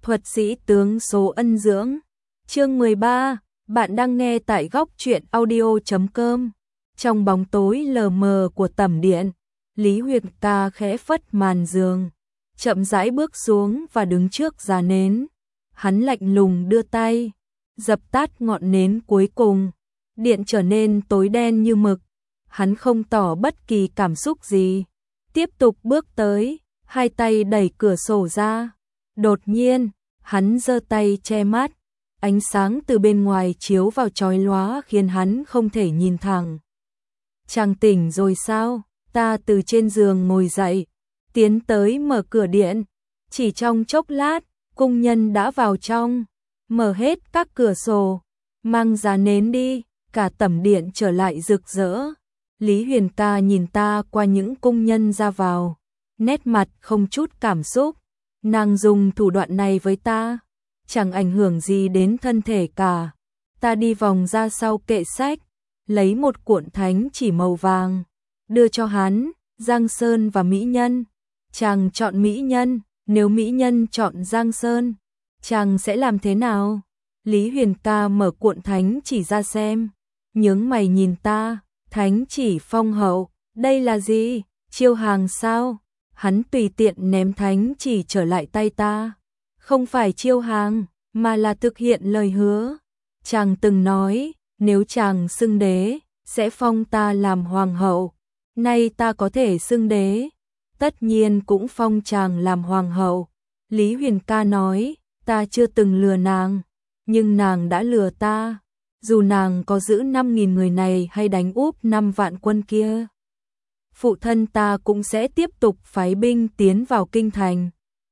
Thuật sĩ tướng số ân dưỡng. Chương 13, bạn đang nghe tại góc truyện audio.com. Trong bóng tối lờ mờ của tẩm điện, Lý Huyền Ca khẽ phất màn giường, chậm rãi bước xuống và đứng trước già nến. Hắn lạnh lùng đưa tay, dập tắt ngọn nến cuối cùng. Điện trở nên tối đen như mực. Hắn không tỏ bất kỳ cảm xúc gì, tiếp tục bước tới, hai tay đẩy cửa sổ ra. Đột nhiên, hắn giơ tay che mắt, ánh sáng từ bên ngoài chiếu vào chói lóa khiến hắn không thể nhìn thẳng. Chàng tỉnh rồi sao? Ta từ trên giường ngồi dậy, tiến tới mở cửa điện. Chỉ trong chốc lát, cung nhân đã vào trong, mở hết các cửa sổ, mang giá nến đi, cả tẩm điện trở lại rực rỡ. Lý Huyền Ca nhìn ta qua những cung nhân ra vào, nét mặt không chút cảm xúc. Nàng dùng thủ đoạn này với ta, chẳng ảnh hưởng gì đến thân thể cả. Ta đi vòng ra sau kệ sách, lấy một cuộn thánh chỉ màu vàng, đưa cho hắn. Giang Sơn và Mỹ Nhân. Chàng chọn Mỹ Nhân, nếu Mỹ Nhân chọn Giang Sơn, chàng sẽ làm thế nào? Lý Huyền Ca mở cuộn thánh chỉ ra xem, nhướng mày nhìn ta. Thánh chỉ phong hậu, đây là gì? Chiêu hàng sao? Hắn tùy tiện ném thánh chỉ trở lại tay ta. Không phải chiêu hàng, mà là thực hiện lời hứa. Chàng từng nói, nếu chàng xưng đế, sẽ phong ta làm hoàng hậu. Nay ta có thể xưng đế, tất nhiên cũng phong chàng làm hoàng hậu. Lý Huyền Ca nói, ta chưa từng lừa nàng, nhưng nàng đã lừa ta. Dù nàng có giữ 5.000 người này hay đánh úp 5 vạn quân kia, phụ thân ta cũng sẽ tiếp tục phái binh tiến vào kinh thành.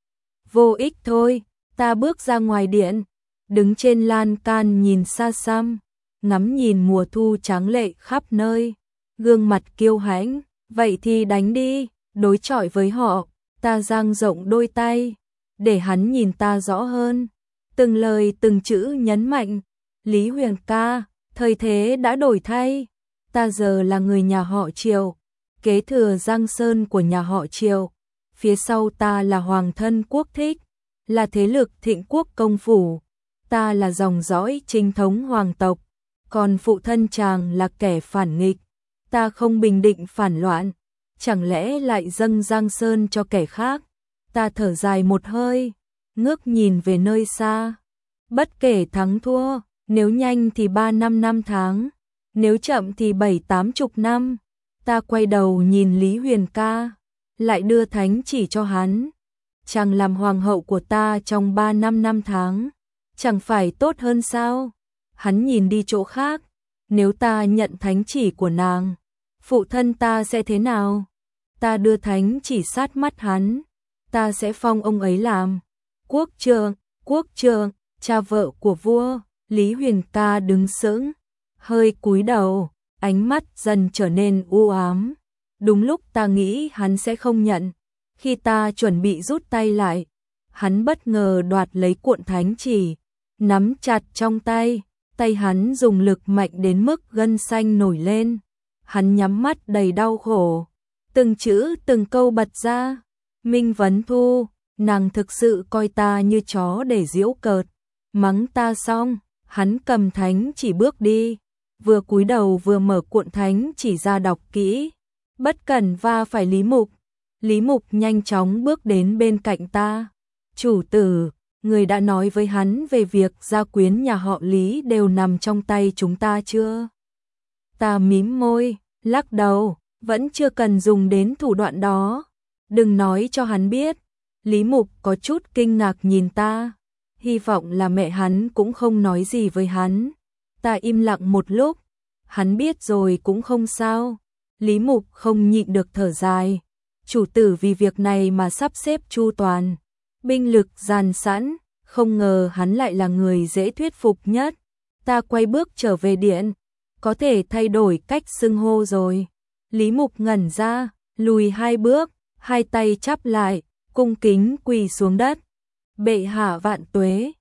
Vô ích thôi. Ta bước ra ngoài điện, đứng trên lan can nhìn xa xăm, ngắm nhìn mùa thu tráng lệ khắp nơi, gương mặt kiêu hãnh. Vậy thì đánh đi, đối chọi với họ. Ta dang rộng đôi tay, để hắn nhìn ta rõ hơn. Từng lời từng chữ nhấn mạnh. Lý Huyền Ca, thời thế đã đổi thay. Ta giờ là người nhà họ Triệu, kế thừa Giang Sơn của nhà họ Triệu. Phía sau ta là hoàng thân quốc thích, là thế lực thịnh quốc công phủ. Ta là dòng dõi chính thống hoàng tộc, còn phụ thân chàng là kẻ phản nghịch. Ta không bình định phản loạn, chẳng lẽ lại dâng Giang Sơn cho kẻ khác? Ta thở dài một hơi, ngước nhìn về nơi xa. Bất kể thắng thua, nếu nhanh thì 3-5 năm tháng, nếu chậm thì 7-80 năm. Ta quay đầu nhìn Lý Huyền Ca, lại đưa thánh chỉ cho hắn. Chàng làm hoàng hậu của ta trong 3-5 năm tháng, chẳng phải tốt hơn sao? Hắn nhìn đi chỗ khác. Nếu ta nhận thánh chỉ của nàng, phụ thân ta sẽ thế nào? Ta đưa thánh chỉ sát mắt hắn. Ta sẽ phong ông ấy làm quốc trượng, cha vợ của vua. Lý Huyền Ca đứng sững, hơi cúi đầu, ánh mắt dần trở nên u ám. Đúng lúc ta nghĩ hắn sẽ không nhận, khi ta chuẩn bị rút tay lại, hắn bất ngờ đoạt lấy cuộn thánh chỉ, nắm chặt trong tay. Tay hắn dùng lực mạnh đến mức gân xanh nổi lên. Hắn nhắm mắt đầy đau khổ, từng chữ từng câu bật ra. Minh Vấn Thu, nàng thực sự coi ta như chó để giễu cợt. Mắng ta xong, hắn cầm thánh chỉ bước đi, vừa cúi đầu vừa mở cuộn thánh chỉ ra đọc kỹ. Bất cẩn va phải Lý Mục. Lý Mục nhanh chóng bước đến bên cạnh ta. Chủ tử, người đã nói với hắn về việc gia quyến nhà họ Lý đều nằm trong tay chúng ta chưa? Ta mím môi, lắc đầu, vẫn chưa cần dùng đến thủ đoạn đó. Đừng nói cho hắn biết. Lý Mục có chút kinh ngạc nhìn ta, hy vọng là mẹ hắn cũng không nói gì với hắn. Ta im lặng một lúc, hắn biết rồi cũng không sao. Lý Mục không nhịn được thở dài. Chủ tử vì việc này mà sắp xếp chu toàn, binh lực dàn sẵn, không ngờ hắn lại là người dễ thuyết phục nhất. Ta quay bước trở về điện, có thể thay đổi cách xưng hô rồi. Lý Mục ngẩn ra, lùi 2 bước, hai tay chắp lại, cung kính quỳ xuống đất. Bệ hạ vạn tuế.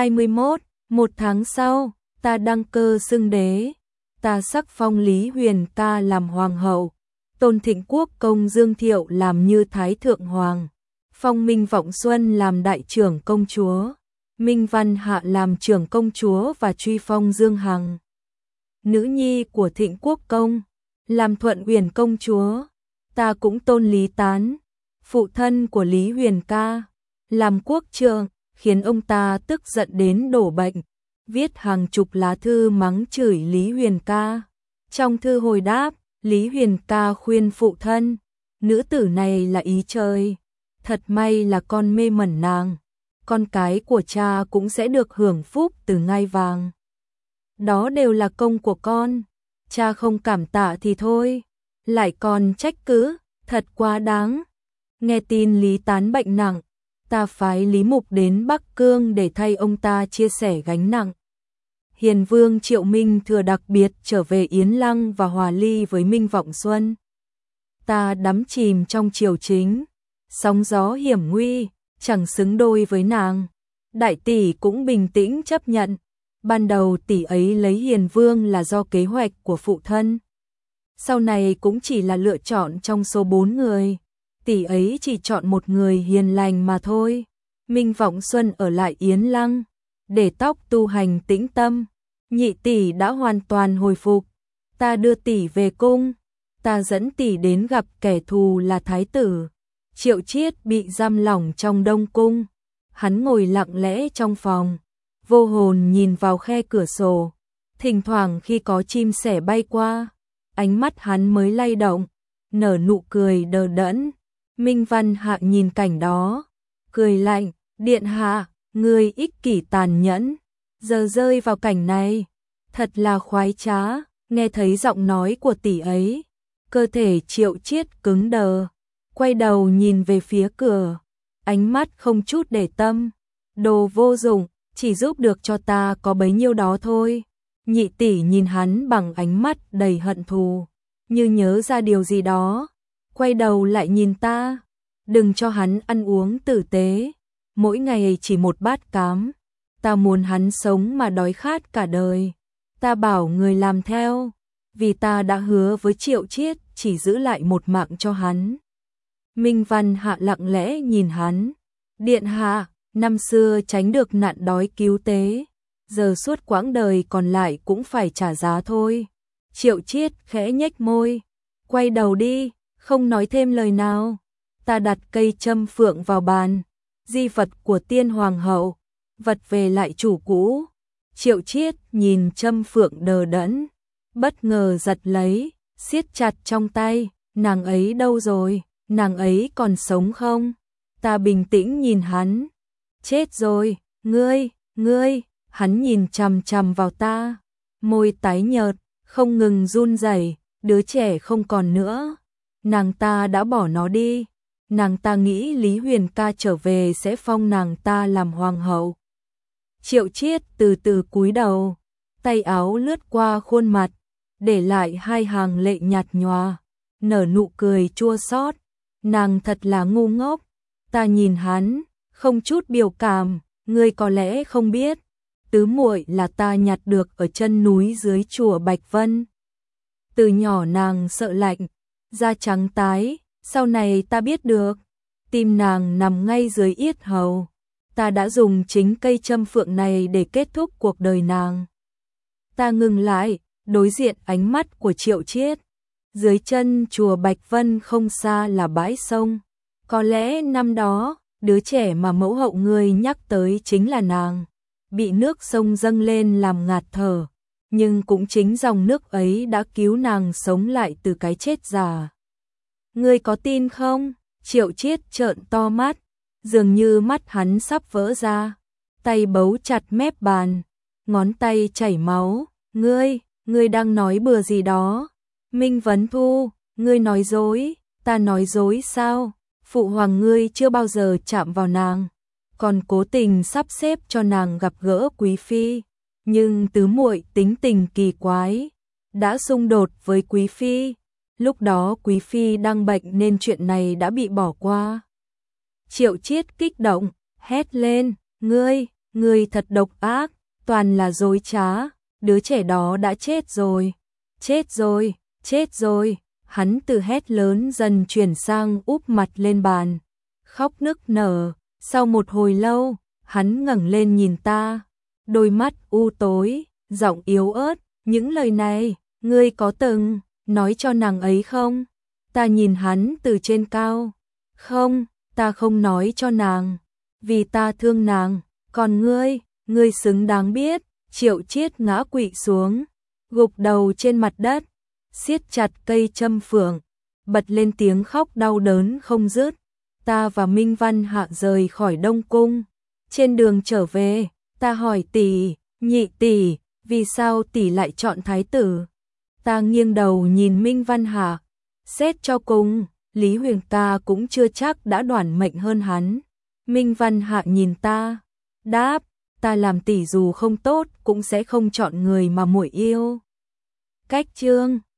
21, 1 tháng sau, ta đăng cơ xưng đế. Ta sắc phong Lý Huyền Ca làm hoàng hậu, tôn thịnh quốc công Dương Thiệu làm như thái thượng hoàng, phong Minh Vọng Xuân làm đại trưởng công chúa. Minh Văn Hạ làm trưởng công chúa và truy phong Dương Hằng, nữ nhi của Thịnh Quốc công, làm Thuận Uyển công chúa. Ta cũng tôn Lý Tán, phụ thân của Lý Huyền ca, làm quốc trượng, khiến ông ta tức giận đến đổ bệnh, viết hàng chục lá thư mắng chửi Lý Huyền ca. Trong thư hồi đáp, Lý Huyền ca khuyên phụ thân, nữ tử này là ý trời, thật may là con mê mẩn nàng, con cái của cha cũng sẽ được hưởng phúc từ ngai vàng. Đó đều là công của con, cha không cảm tạ thì thôi, lại còn trách cứ, thật quá đáng. Nghe tin Lý Tán bệnh nặng, ta phái Lý Mục đến Bắc Cương để thay ông ta chia sẻ gánh nặng. Hiền Vương Triệu Minh Thừa đặc biệt trở về Yến Lăng và hòa ly với Minh Vọng Xuân. Ta đắm chìm trong triều chính, sóng gió hiểm nguy, chẳng xứng đôi với nàng. Đại tỷ cũng bình tĩnh chấp nhận, ban đầu tỷ ấy lấy Hiền Vương là do kế hoạch của phụ thân. Sau này cũng chỉ là lựa chọn trong số 4 người, tỷ ấy chỉ chọn một người hiền lành mà thôi. Minh Vọng Xuân ở lại Yến Lăng, để tóc tu hành tĩnh tâm. Nhị tỷ đã hoàn toàn hồi phục, ta đưa tỷ về cung, ta dẫn tỷ đến gặp kẻ thù là thái tử. Triệu Chiết bị giam lỏng trong Đông cung, hắn ngồi lặng lẽ trong phòng, vô hồn nhìn vào khe cửa sổ, thỉnh thoảng khi có chim sẻ bay qua, ánh mắt hắn mới lay động, nở nụ cười đờ đẫn. Minh Văn Hạ nhìn cảnh đó, cười lạnh, điện hạ, ngươi ích kỷ tàn nhẫn, giờ rơi vào cảnh này, thật là khoái trá. Nghe thấy giọng nói của tỷ ấy, cơ thể Triệu Chiết cứng đờ, quay đầu nhìn về phía cửa, ánh mắt không chút để tâm, đồ vô dụng, chỉ giúp được cho ta có bấy nhiêu đó thôi. Nhị tỷ nhìn hắn bằng ánh mắt đầy hận thù, như nhớ ra điều gì đó, quay đầu lại nhìn ta, đừng cho hắn ăn uống tử tế, mỗi ngày chỉ một bát cám, ta muốn hắn sống mà đói khát cả đời. Ta bảo người làm theo, vì ta đã hứa với Triệu Chiết chỉ giữ lại một mạng cho hắn. Minh Văn Hạ lặng lẽ nhìn hắn, điện hạ, năm xưa tránh được nạn đói cứu tế, giờ suốt quãng đời còn lại cũng phải trả giá thôi. Triệu Chiết khẽ nhếch môi, quay đầu đi, không nói thêm lời nào. Ta đặt cây châm phượng vào bàn, di vật của tiên hoàng hậu, vật về lại chủ cũ. Triệu Chiết nhìn châm phượng đờ đẫn, bất ngờ giật lấy, siết chặt trong tay. Nàng ấy đâu rồi, nàng ấy còn sống không? Ta bình tĩnh nhìn hắn, chết rồi, ngươi, hắn nhìn chằm chằm vào ta, môi tái nhợt, không ngừng run rẩy, đứa trẻ không còn nữa, nàng ta đã bỏ nó đi, nàng ta nghĩ Lý Huyền ca trở về sẽ phong nàng ta làm hoàng hậu. Triệu Chiết từ từ cúi đầu, tay áo lướt qua khuôn mặt, để lại hai hàng lệ nhạt nhòa, nở nụ cười chua xót. Nàng thật là ngu ngốc. Ta nhìn hắn, không chút biểu cảm, ngươi có lẽ không biết, tứ muội là ta nhặt được ở chân núi dưới chùa Bạch Vân. Từ nhỏ nàng sợ lạnh, da trắng tái, sau này ta biết được, tim nàng nằm ngay dưới yết hầu. Ta đã dùng chính cây châm phượng này để kết thúc cuộc đời nàng. Ta ngừng lại, đối diện ánh mắt của Triệu Chiết. Dưới chân chùa Bạch Vân không xa là bãi sông. Có lẽ năm đó, đứa trẻ mà mẫu hậu ngươi nhắc tới chính là nàng. Bị nước sông dâng lên làm ngạt thở. Nhưng cũng chính dòng nước ấy đã cứu nàng sống lại từ cái chết già. Ngươi có tin không? Triệu Chiết trợn to mắt, dường như mắt hắn sắp vỡ ra. Tay bấu chặt mép bàn, ngón tay chảy máu. Ngươi đang nói bừa gì đó? Minh Vấn Thu, ngươi nói dối, ta nói dối sao? Phụ hoàng ngươi chưa bao giờ chạm vào nàng, còn cố tình sắp xếp cho nàng gặp gỡ quý phi, nhưng tứ muội tính tình kỳ quái, đã xung đột với quý phi, lúc đó quý phi đang bệnh nên chuyện này đã bị bỏ qua. Triệu Chiết kích động, hét lên, ngươi thật độc ác, toàn là dối trá, đứa trẻ đó đã chết rồi, chết rồi, hắn từ hét lớn dần chuyển sang úp mặt lên bàn, khóc nức nở, sau một hồi lâu, Hắn ngẩng lên nhìn ta, đôi mắt u tối, giọng yếu ớt, những lời này, ngươi có từng nói cho nàng ấy không? Ta nhìn hắn từ trên cao. Không, ta không nói cho nàng, vì ta thương nàng, còn ngươi xứng đáng biết. Triệu Chiết ngã quỵ xuống, gục đầu trên mặt đất, siết chặt cây châm phượng, bật lên tiếng khóc đau đớn không dứt. Ta và Minh Văn Hạ rời khỏi Đông Cung. Trên đường trở về, ta hỏi tỷ, nhị tỷ, vì sao tỷ lại chọn thái tử? Ta nghiêng đầu nhìn Minh Văn Hạ, xét cho cùng, Lý Huyền ta cũng chưa chắc đã đoản mệnh hơn hắn. Minh Văn Hạ nhìn ta, đáp, ta làm tỷ dù không tốt cũng sẽ không chọn người mà muội yêu. Cách chương